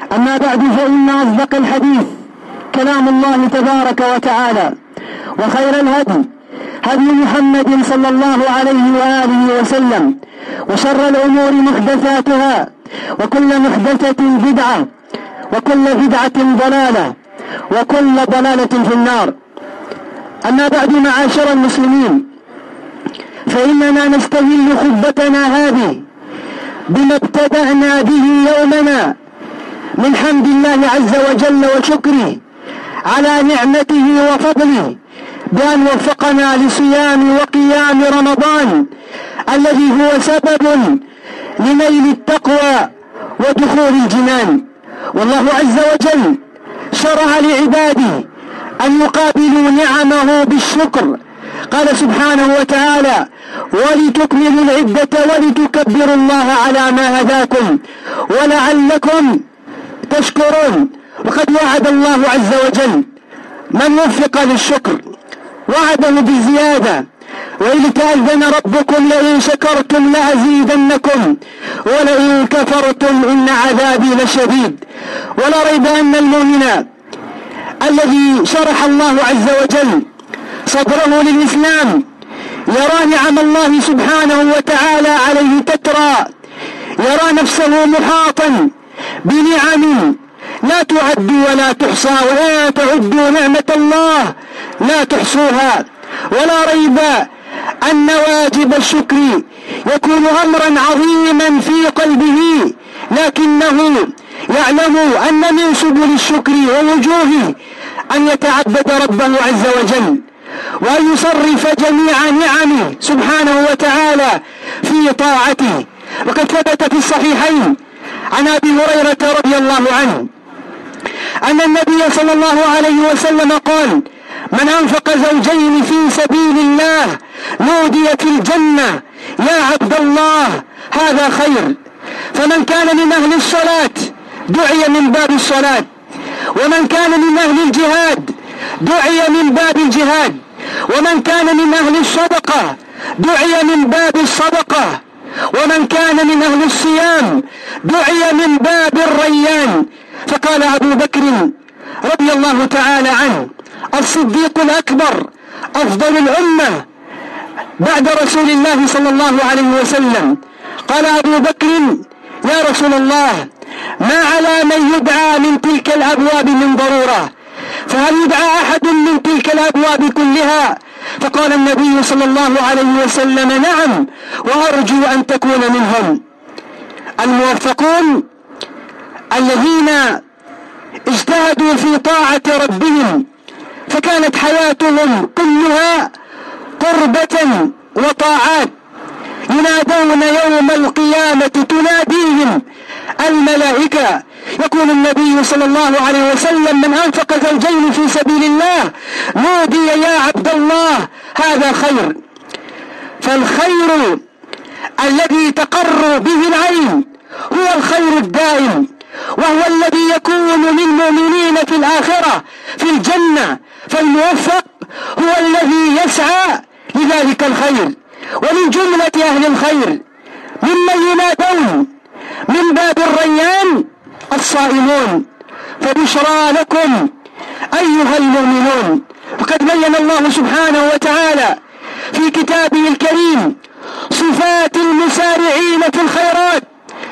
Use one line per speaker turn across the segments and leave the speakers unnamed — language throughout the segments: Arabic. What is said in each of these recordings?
أما بعد، فإن أصدق الحديث كلام الله تبارك وتعالى، وخير الهدي هدي محمد صلى الله عليه وآله وسلم، وشر الأمور محدثاتها، وكل محدثة بدعة، وكل بدعة ضلالة، وكل ضلالة في النار. أما بعد، معاشر المسلمين، فإننا نستهل خطبتنا هذه بما ابتدأنا به يومنا من حمد الله عز وجل وشكره على نعمته وفضله بأن وفقنا لصيام وقيام رمضان الذي هو سبب لنيل التقوى ودخول الجنان. والله عز وجل شرع لعباده أن يقابلوا نعمه بالشكر. قال سبحانه وتعالى: ولتكملوا العدة ولتكبروا الله على ما هداكم ولعلكم تشكرون. وقد وعد الله عز وجل من وفق للشكر وعده بالزيادة: وإذ تأذن ربكم لئن شكرتم لأزيدنكم ولئن كفرتم إن عذابي لشديد. ولا ريب أن المؤمن الذي شرح الله عز وجل صدره للإسلام يرى نعم الله سبحانه وتعالى عليه تترى، يرى نفسه محاطا بنعم لا تعد ولا تحصى، ولا تعدوا نعمة الله لا تحصوها. ولا ريب أن واجب الشكر يكون أمرا عظيما في قلبه، لكنه يعلم أن من سبل الشكر ووجوهه أن يتعبد ربه عز وجل، وأن يصرف جميع نعمه سبحانه وتعالى في طاعته. وقد ثبت في الصحيحين عن أبي هريرة رضي الله عنه أن النبي صلى الله عليه وسلم قال: من أنفق زوجين في سبيل الله نودي في الجنة يا عبد الله هذا خير. فمن كان من أهل الصلاة دعي من باب الصلاة، ومن كان من أهل الجهاد دعي من باب الجهاد، ومن كان من أهل الصدقة دعي من باب الصدقة، ومن كان من أهل الصيام دعي من باب الريان. فقال أبو بكر رضي الله تعالى عنه الصديق الأكبر أفضل الأمة بعد رسول الله صلى الله عليه وسلم، قال أبو بكر: يا رسول الله، ما على من يدعى من تلك الأبواب من ضرورة، فهل يدعى أحد من تلك الأبواب كلها؟ فقال النبي صلى الله عليه وسلم: نعم، وأرجو أن تكون منهم. الموفقون الذين اجتهدوا في طاعة ربهم فكانت حياتهم كلها قربة وطاعات، ينادون يوم القيامة تناديهم الملائكة. يقول النبي صلى الله عليه وسلم: من أنفق زوجين في سبيل الله نودي يا عبد الله هذا خير. فالخير الذي تقر به العين هو الخير الدائم، وهو الذي يكون للمؤمنين في الآخرة في الجنة. فالموفق هو الذي يسعى لذلك الخير. ومن جملة أهل الخير ممن ينادون من باب الريان الصائمون. فبشرى لكم أيها المؤمنون. وقد بين الله سبحانه وتعالى في كتابه الكريم صفات المسارعين في الخيرات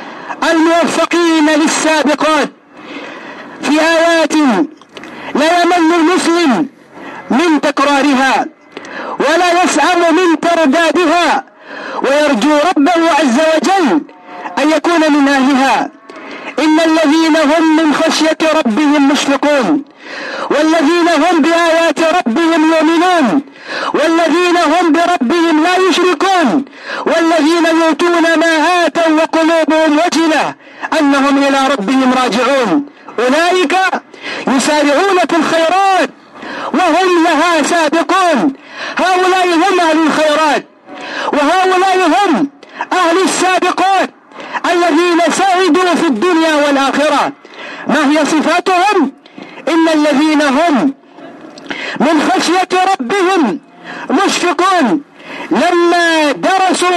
الموفقين للسابقات في آيات لا يمل المسلم من تكرارها ولا يسأم من تردادها، ويرجو ربه عز وجل أن يكون من أهلها. إن الذين هم من خشية ربهم مشفقون، والذين هم بآيات ربهم يؤمنون، والذين هم بربهم لا يشركون، والذين يؤتون ما آتوا وقلوبهم وجلة أنهم إلى ربهم راجعون، أولئك يسارعون في الخيرات وهم لها سابقون. هؤلاء هم أهل الخيرات، وهؤلاء هم أهل السابقات الذين سعدوا في الدنيا والآخرة. ما هي صفاتهم؟ إن الذين هم من خشية ربهم مشفقون. لما درسوا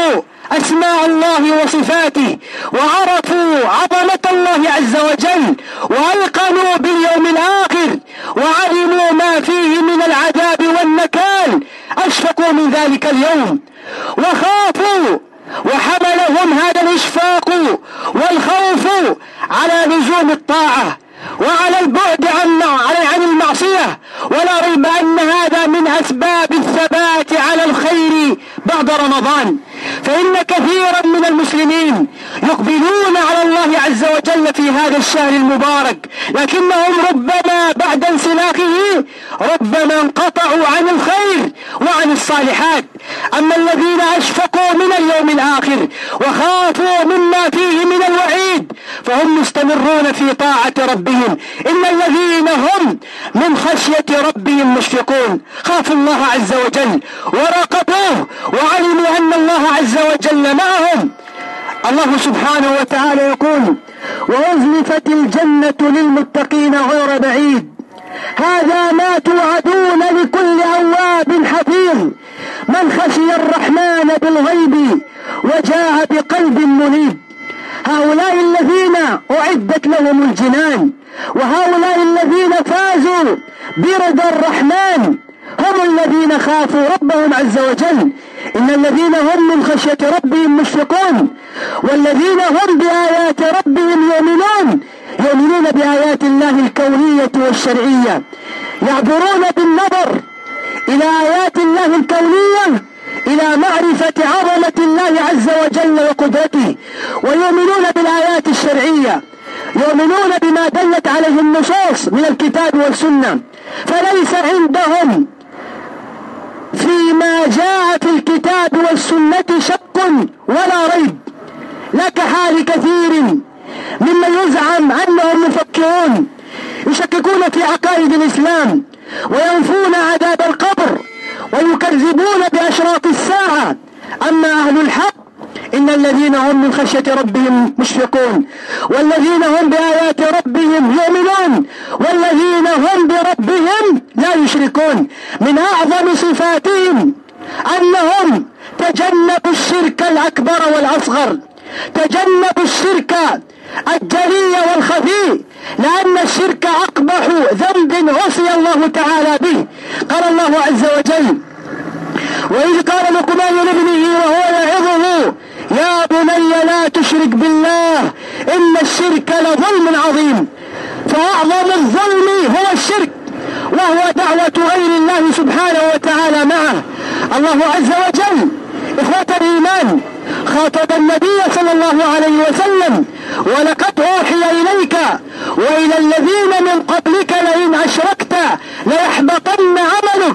أسماء الله وصفاته وعرفوا عظمة الله عز وجل وأيقنوا باليوم الآخر وعلموا ما فيه من العذاب والنكال أشفقوا من ذلك اليوم وخافوا، وحملهم هذا الإشفاق والخوف على لزوم الطاعة وعلى البعد عن المعصية. ولا ريب أن هذا من أسباب الثبات على الخير بعد رمضان، فإن كثيرا من المسلمين يقبلون على الله عز وجل في هذا الشهر المبارك، لكنهم ربما بعد انسلاخه ربما انقطعوا عن الخير وعن الصالحات. أما الذين أشفقوا من اليوم الآخر وخافوا مما فيه من الوعيد فهم مستمرون في طاعة ربهم. إن الذين هم من خشية ربهم مشفقون، خافوا الله عز وجل وراقبوه وعلموا أن الله عز وجل معهم. الله سبحانه وتعالى يقول: وأزلفت الجنة للمتقين غير بعيد، هذا ما توعدون لكل أواب حفيظ من خشي الرحمن بالغيب وجاء بقلب منيب. هؤلاء الذين أعدت لهم الجنان، وهؤلاء الذين فازوا برضا الرحمن هم الذين خافوا ربهم عز وجل. إن الذين هم من خشية ربهم مشفقون، والذين هم بآيات ربهم يؤمنون بآيات الله الكونية والشرعية، يعبرون بالنظر إلى آيات الله الكونية إلى معرفة عظمة الله عز وجل وقدرته، ويؤمنون بالآيات الشرعية، يؤمنون بما دلت عليه النصوص من الكتاب والسنة، فليس عندهم فيما جاء في الكتاب والسنة شك ولا ريب، لا كحال كثير ممن يزعم أنهم مفكرون يشككون في عقائد الإسلام وينفون عذاب القبر ويكذبون بأشراط الساعة. أما أهل الحق إن الذين هم من خشية ربهم مشفقون، والذين هم بآيات ربهم يؤمنون، والذين هم بربهم لا يشركون. من أعظم صفاتهم أنهم تجنبوا الشرك الأكبر والأصغر، تجنبوا الشرك الجلي والخفي، لأن الشرك أقبح ذنب عصي الله تعالى به. قال الله عز وجل: وإذ قال لقمان لابنه وهو يعظه يا بني لا تشرك بالله إن الشرك لظلم عظيم. فأعظم الظلم هو الشرك، وهو دعوة غير الله سبحانه وتعالى معه. الله عز وجل إخوة الإيمان خاطب النبي صلى الله عليه وسلم: ولقد أوحي إليك وإلى الذين من قبلك لئن أشركت ليحبطن عملك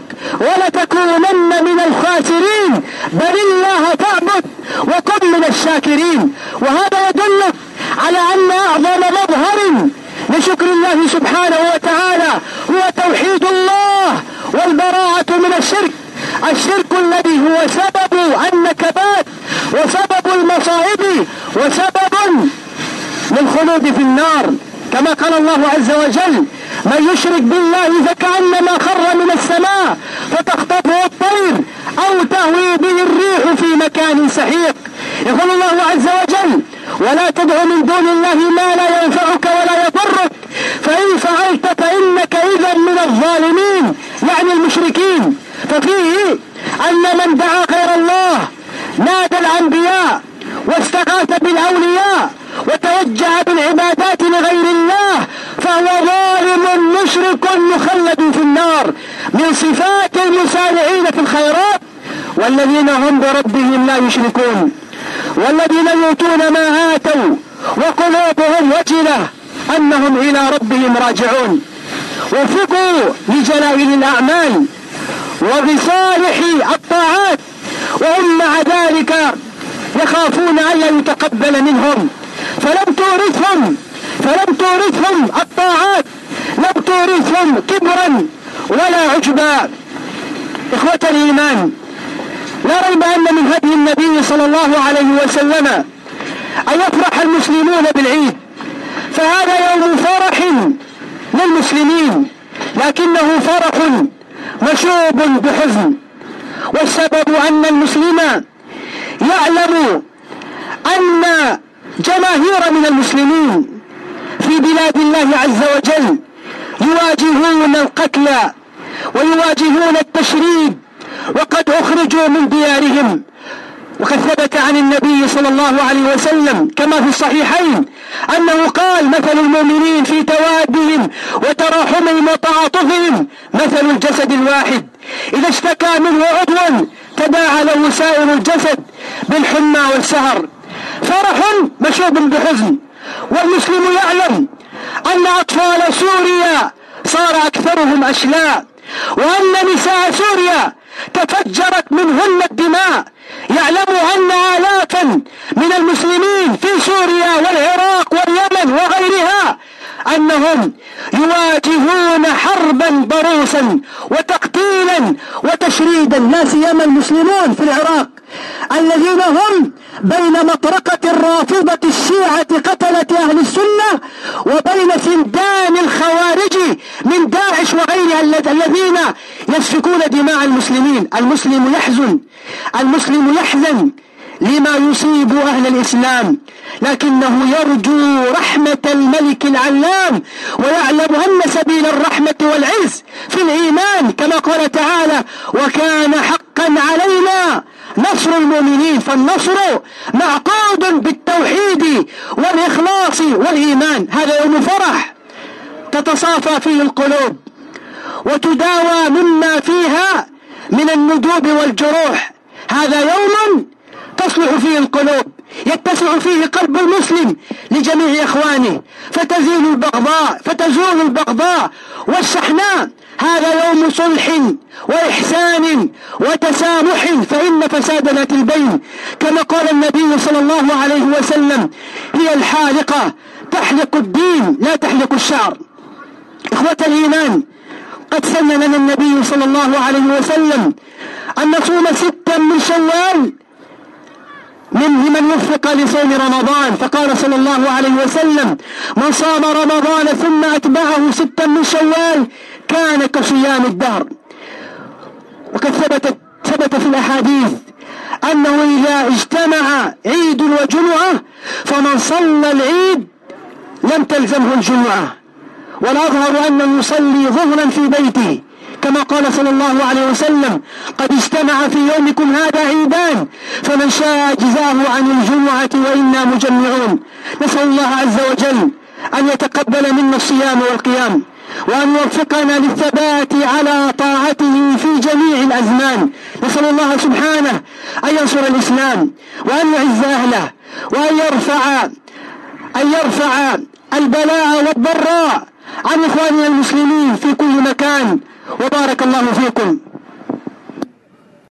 ولتكونن من الخاسرين بل الله فاعبد وكن من الشاكرين. وهذا يدلك على أن أعظم مظهر لشكر الله سبحانه وتعالى هو توحيد الله والبراءة من الشرك، الشرك الذي هو سبب النكبات وسبب المصائب وسبب للخلود في النار. كما قال الله عز وجل: من يشرك بالله فكأنما خر من السماء فتخطفه الطير أو تهوي به الريح في مكان سحيق. يقول الله عز وجل: ولا تدع من دون الله ما لا ينفعك ولا يضرك فإن فعلت فإنك إذا من الظالمين، يعني المشركين. ففيه أن من دعا غير الله نادى الأنبياء واستغاث بالأولياء وتوجه بالعبادات لغير الله فهو ظالم مشرك مخلد في النار. من صفات المسارعين في الخيرات والذين هم بربهم لا يشركون، والذين يؤتون ما آتوا وقلوبهم وجلة أنهم إلى ربهم راجعون. وفقوا لجلائل الأعمال وبصالح الطاعات، وهم مع ذلك يخافون ألا يتقبل منهم، فلم تورثهم الطاعات، لم تورثهم كبرا ولا عجبا. إخوة الإيمان، لا ريب أن من هدي النبي صلى الله عليه وسلم أن يفرح المسلمون بالعيد، فهذا يوم فرح للمسلمين، لكنه فرح مشوب بحزن. والسبب أن المسلم يعلم أن جماهير من المسلمين في بلاد الله عز وجل يواجهون القتل ويواجهون التشريد وقد أخرجوا من ديارهم. وقد ثبت عن النبي صلى الله عليه وسلم كما في الصحيحين أنه قال: مثل المؤمنين في توادهم وتراحمهم وتعاطفهم مثل الجسد الواحد إذا اشتكى منه عضو تداعى له سائر الجسد بالحمى والسهر. فرح مشوب بحزن. والمسلم يعلم أن أطفال سوريا صار أكثرهم أشلاء، وأن نساء سوريا تفجرت منهن الدماء. يعلم أن آلافا من المسلمين في سوريا والعراق واليمن وغيرها أنهم يواجهون حربا ضروسا وتقتيلا وتشريدا، لا سيما المسلمون في العراق الذين هم بين مطرقة الرافضة الشيعة قتلة أهل السنة وبين سندان الخوارج من داعش وغيرها الذين يسفكون دماء المسلمين. المسلم يحزن لما يصيب أهل الإسلام، لكنه يرجو رحمة الملك العلام، ويعلم أن سبيل الرحمة والعز في الإيمان كما قال تعالى: وكان حقا علينا نصر المؤمنين. فالنصر معقود بالتوحيد والإخلاص والإيمان. هذا يوم فرح تتصافى فيه القلوب وتداوى مما فيها من الندوب والجروح. هذا يوم تصلح فيه القلوب، يتسع فيه قلب المسلم لجميع إخوانه، فتزول البغضاء والشحناء. هذا يوم صلح وإحسان وتسامح، فإن فساد ذات البين كما قال النبي صلى الله عليه وسلم: هي الحالقة تحلق الدين لا تحلق الشعر. إخوة الإيمان، قد سن لنا النبي صلى الله عليه وسلم أن نصوم 6 من شوال لمن وفق لصوم رمضان، فقال صلى الله عليه وسلم: من صام رمضان ثم أتبعه 6 من شوال كان كصيام الدهر. وقد ثبت في الأحاديث أنه إذا اجتمع عيد وجمعة فمن صلى العيد لم تلزمه الجمعة، والأظهر أن يصلي ظهرا في بيته كما قال صلى الله عليه وسلم: قد اجتمع في يومكم هذا عيدان فمن شاء أجزاه عن الجمعة وإنا مجمعون. نسأل الله عز وجل أن يتقبل منا الصيام والقيام، وأن يوفقنا للثبات على طاعته في جميع الأزمان. نسأل الله سبحانه أن ينصر الإسلام وأن يعز أهله وأن يرفع البلاء والضراء عن إخواننا المسلمين في كل مكان. وبارك الله فيكم.